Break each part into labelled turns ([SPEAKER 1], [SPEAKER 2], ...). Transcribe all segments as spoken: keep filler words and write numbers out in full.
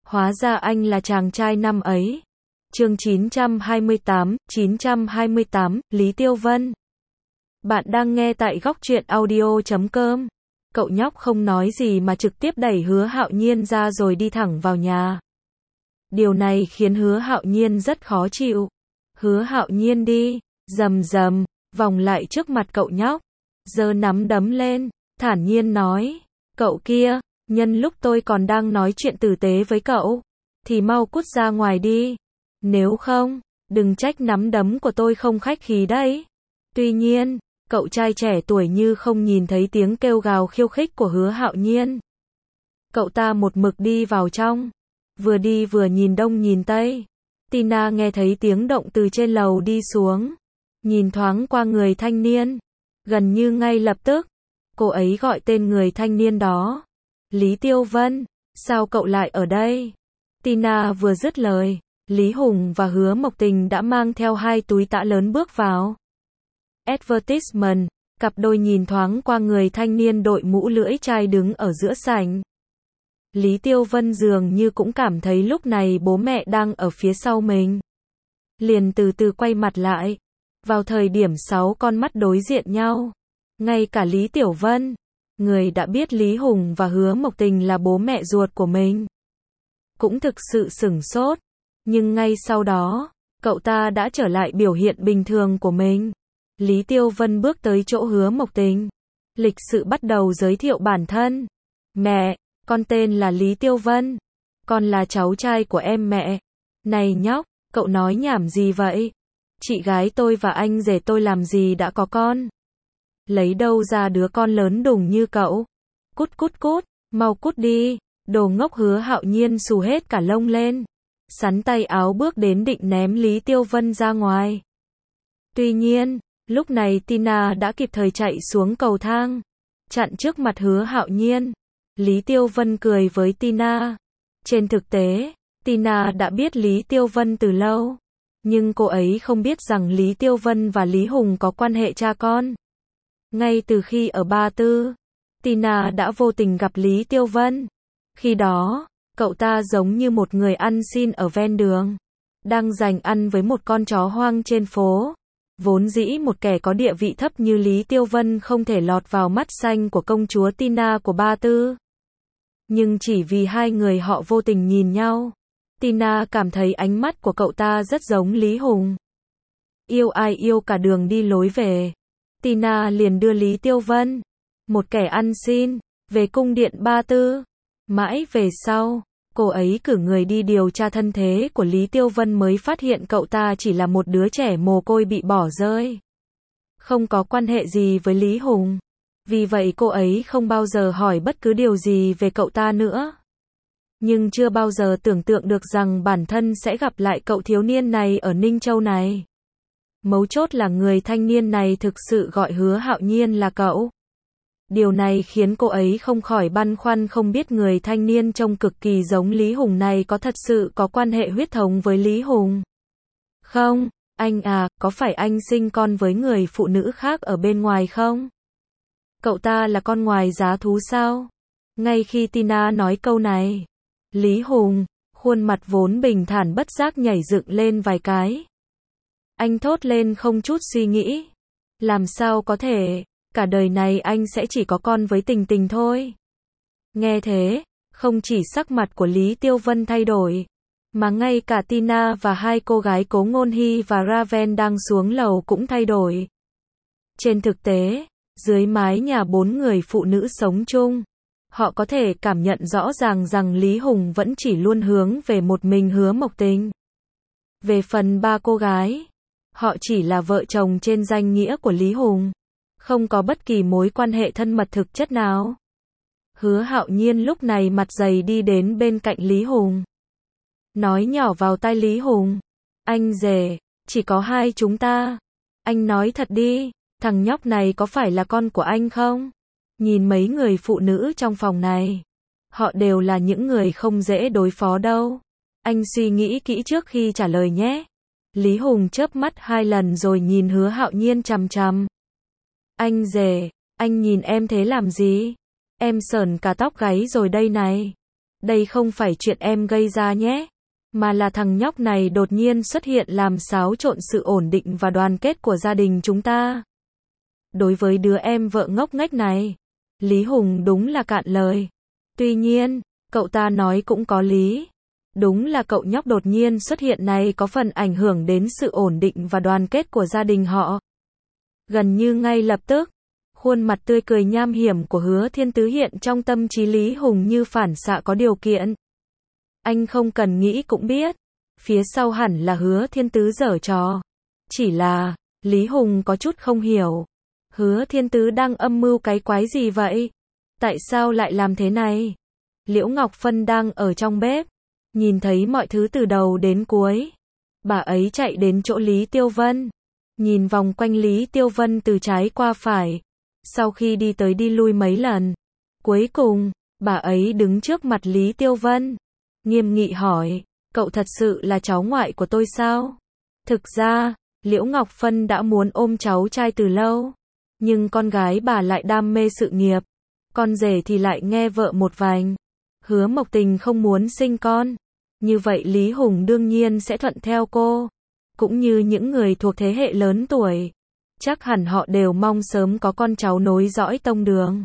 [SPEAKER 1] Hóa ra anh là chàng trai năm ấy. Chương chín trăm hai mươi tám, chín trăm hai mươi tám, Lý Tiêu Vân. Bạn đang nghe tại góc truyện audio chấm com. Cậu nhóc không nói gì mà trực tiếp đẩy Hứa Hạo Nhiên ra rồi đi thẳng vào nhà. Điều này khiến Hứa Hạo Nhiên rất khó chịu. Hứa Hạo Nhiên đi, rầm rầm, vòng lại trước mặt cậu nhóc, giơ nắm đấm lên, thản nhiên nói, cậu kia, nhân lúc tôi còn đang nói chuyện tử tế với cậu, thì mau cút ra ngoài đi. Nếu không, đừng trách nắm đấm của tôi không khách khí đấy. Tuy nhiên, cậu trai trẻ tuổi như không nhìn thấy tiếng kêu gào khiêu khích của Hứa Hạo Nhiên. Cậu ta một mực đi vào trong, vừa đi vừa nhìn đông nhìn tây. Tina nghe thấy tiếng động từ trên lầu đi xuống, nhìn thoáng qua người thanh niên, gần như ngay lập tức, cô ấy gọi tên người thanh niên đó. Lý Tiêu Vân, sao cậu lại ở đây? Tina vừa dứt lời, Lý Hùng và Hứa Mộc Tình đã mang theo hai túi tã lớn bước vào. Advertisement, cặp đôi nhìn thoáng qua người thanh niên đội mũ lưỡi chai đứng ở giữa sảnh. Lý Tiêu Vân dường như cũng cảm thấy lúc này bố mẹ đang ở phía sau mình. Liền từ từ quay mặt lại. Vào thời điểm sáu con mắt đối diện nhau, ngay cả Lý Tiểu Vân, người đã biết Lý Hùng và Hứa Mộc Tình là bố mẹ ruột của mình, cũng thực sự sửng sốt. Nhưng ngay sau đó, cậu ta đã trở lại biểu hiện bình thường của mình. Lý Tiêu Vân bước tới chỗ Hứa Mộc Tình, lịch sự bắt đầu giới thiệu bản thân. Mẹ, con tên là Lý Tiêu Vân, con là cháu trai của em mẹ. Này nhóc, cậu nói nhảm gì vậy? Chị gái tôi và anh rể tôi làm gì đã có con? Lấy đâu ra đứa con lớn đùng như cậu? Cút cút cút, mau cút đi. Đồ ngốc. Hứa Hạo Nhiên xù hết cả lông lên, sắn tay áo bước đến định ném Lý Tiêu Vân ra ngoài. Tuy nhiên, lúc này Tina đã kịp thời chạy xuống cầu thang, chặn trước mặt Hứa Hạo Nhiên. Lý Tiêu Vân cười với Tina. Trên thực tế, Tina đã biết Lý Tiêu Vân từ lâu, nhưng cô ấy không biết rằng Lý Tiêu Vân và Lý Hùng có quan hệ cha con. Ngay từ khi ở Ba Tư, Tina đã vô tình gặp Lý Tiêu Vân. Khi đó, cậu ta giống như một người ăn xin ở ven đường, đang giành ăn với một con chó hoang trên phố. Vốn dĩ một kẻ có địa vị thấp như Lý Tiêu Vân không thể lọt vào mắt xanh của công chúa Tina của Ba Tư. Nhưng chỉ vì hai người họ vô tình nhìn nhau, Tina cảm thấy ánh mắt của cậu ta rất giống Lý Hùng. Yêu ai yêu cả đường đi lối về, Tina liền đưa Lý Tiêu Vân, một kẻ ăn xin, về cung điện Ba Tư. Mãi về sau, cô ấy cử người đi điều tra thân thế của Lý Tiêu Vân mới phát hiện cậu ta chỉ là một đứa trẻ mồ côi bị bỏ rơi, không có quan hệ gì với Lý Hùng. Vì vậy cô ấy không bao giờ hỏi bất cứ điều gì về cậu ta nữa. Nhưng chưa bao giờ tưởng tượng được rằng bản thân sẽ gặp lại cậu thiếu niên này ở Ninh Châu này. Mấu chốt là người thanh niên này thực sự gọi Hứa Hạo Nhiên là cậu. Điều này khiến cô ấy không khỏi băn khoăn không biết người thanh niên trông cực kỳ giống Lý Hùng này có thật sự có quan hệ huyết thống với Lý Hùng. Không, anh à, có phải anh sinh con với người phụ nữ khác ở bên ngoài không? Cậu ta là con ngoài giá thú sao? Ngay khi Tina nói câu này, Lý Hùng, khuôn mặt vốn bình thản bất giác nhảy dựng lên vài cái. Anh thốt lên không chút suy nghĩ. Làm sao có thể, cả đời này anh sẽ chỉ có con với Tình Tình thôi. Nghe thế, không chỉ sắc mặt của Lý Tiêu Vân thay đổi, mà ngay cả Tina và hai cô gái Cố Ngôn Hy và Raven đang xuống lầu cũng thay đổi. Trên thực tế, dưới mái nhà bốn người phụ nữ sống chung, họ có thể cảm nhận rõ ràng rằng Lý Hùng vẫn chỉ luôn hướng về một mình Hứa Mộc Tình. Về phần ba cô gái, họ chỉ là vợ chồng trên danh nghĩa của Lý Hùng, không có bất kỳ mối quan hệ thân mật thực chất nào. Hứa Hạo Nhiên lúc này mặt dày đi đến bên cạnh Lý Hùng, nói nhỏ vào tai Lý Hùng, anh rể, chỉ có hai chúng ta. Anh nói thật đi, thằng nhóc này có phải là con của anh không? Nhìn mấy người phụ nữ trong phòng này, họ đều là những người không dễ đối phó đâu. Anh suy nghĩ kỹ trước khi trả lời nhé. Lý Hùng chớp mắt hai lần rồi nhìn Hứa Hạo Nhiên chằm chằm. Anh rể, anh nhìn em thế làm gì? Em sởn cả tóc gáy rồi đây này. Đây không phải chuyện em gây ra nhé, mà là thằng nhóc này đột nhiên xuất hiện làm xáo trộn sự ổn định và đoàn kết của gia đình chúng ta. Đối với đứa em vợ ngốc nghếch này, Lý Hùng đúng là cạn lời. Tuy nhiên, cậu ta nói cũng có lý. Đúng là cậu nhóc đột nhiên xuất hiện này có phần ảnh hưởng đến sự ổn định và đoàn kết của gia đình họ. Gần như ngay lập tức, khuôn mặt tươi cười nham hiểm của Hứa Thiên Tứ hiện trong tâm trí Lý Hùng như phản xạ có điều kiện. Anh không cần nghĩ cũng biết, phía sau hẳn là Hứa Thiên Tứ giở trò. Chỉ là, Lý Hùng có chút không hiểu. Hứa Thiên Tứ đang âm mưu cái quái gì vậy? Tại sao lại làm thế này? Liễu Ngọc Phân đang ở trong bếp, nhìn thấy mọi thứ từ đầu đến cuối. Bà ấy chạy đến chỗ Lý Tiêu Vân, nhìn vòng quanh Lý Tiêu Vân từ trái qua phải. Sau khi đi tới đi lui mấy lần, cuối cùng, bà ấy đứng trước mặt Lý Tiêu Vân, nghiêm nghị hỏi, cậu thật sự là cháu ngoại của tôi sao? Thực ra, Liễu Ngọc Phân đã muốn ôm cháu trai từ lâu, nhưng con gái bà lại đam mê sự nghiệp, con rể thì lại nghe vợ một vành. Hứa Mộc Tình không muốn sinh con, như vậy Lý Hùng đương nhiên sẽ thuận theo cô, cũng như những người thuộc thế hệ lớn tuổi. Chắc hẳn họ đều mong sớm có con cháu nối dõi tông đường,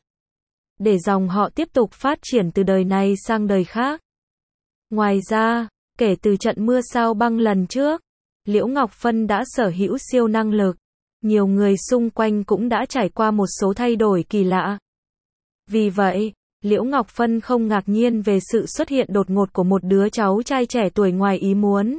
[SPEAKER 1] để dòng họ tiếp tục phát triển từ đời này sang đời khác. Ngoài ra, kể từ trận mưa sao băng lần trước, Liễu Ngọc Phân đã sở hữu siêu năng lực. Nhiều người xung quanh cũng đã trải qua một số thay đổi kỳ lạ. Vì vậy, Liễu Ngọc Phân không ngạc nhiên về sự xuất hiện đột ngột của một đứa cháu trai trẻ tuổi ngoài ý muốn.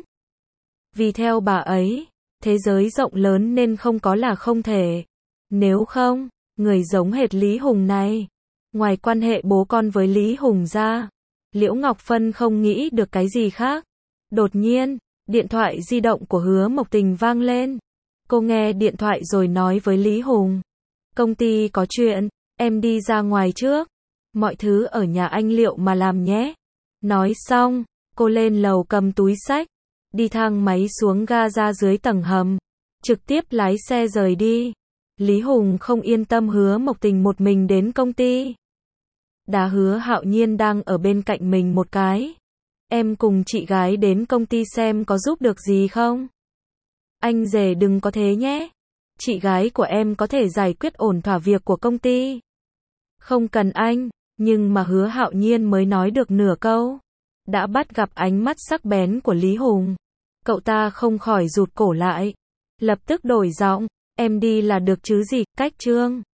[SPEAKER 1] Vì theo bà ấy, thế giới rộng lớn nên không có là không thể. Nếu không, người giống hệt Lý Hùng này, ngoài quan hệ bố con với Lý Hùng ra, Liễu Ngọc Phân không nghĩ được cái gì khác. Đột nhiên, điện thoại di động của Hứa Mộc Tình vang lên. Cô nghe điện thoại rồi nói với Lý Hùng, công ty có chuyện, em đi ra ngoài trước, mọi thứ ở nhà anh liệu mà làm nhé. Nói xong, cô lên lầu cầm túi xách, đi thang máy xuống ga ra dưới tầng hầm, trực tiếp lái xe rời đi. Lý Hùng không yên tâm Hứa Mộc Tình một mình đến công ty. Đá Hứa Hạo Nhiên đang ở bên cạnh mình một cái. Em cùng chị gái đến công ty xem có giúp được gì không? Anh rể đừng có thế nhé. Chị gái của em có thể giải quyết ổn thỏa việc của công ty. Không cần anh, nhưng mà Hứa Hạo Nhiên mới nói được nửa câu, đã bắt gặp ánh mắt sắc bén của Lý Hùng. Cậu ta không khỏi rụt cổ lại, lập tức đổi giọng, em đi là được chứ gì, cách trương.